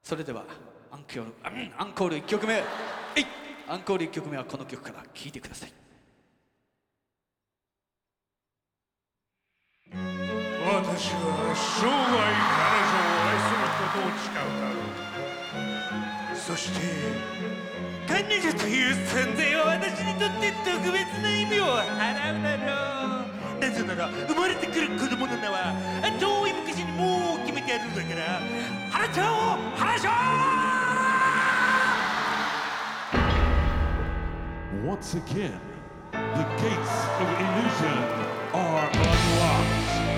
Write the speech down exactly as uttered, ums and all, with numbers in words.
それではアンコール、アンコールいっきょくめ、えいアンコールいっきょくめはこの曲から聴いてください。 私は生涯彼女を愛することを誓うだろう。そして彼女という存在は私にとって特別な意味を払うだろう。なぜなら生まれてくる子供の名は遠い昔にもう決めてあるんだから、花ちゃんを花ちゃん。 Once again, the gates of illusion are unlocked.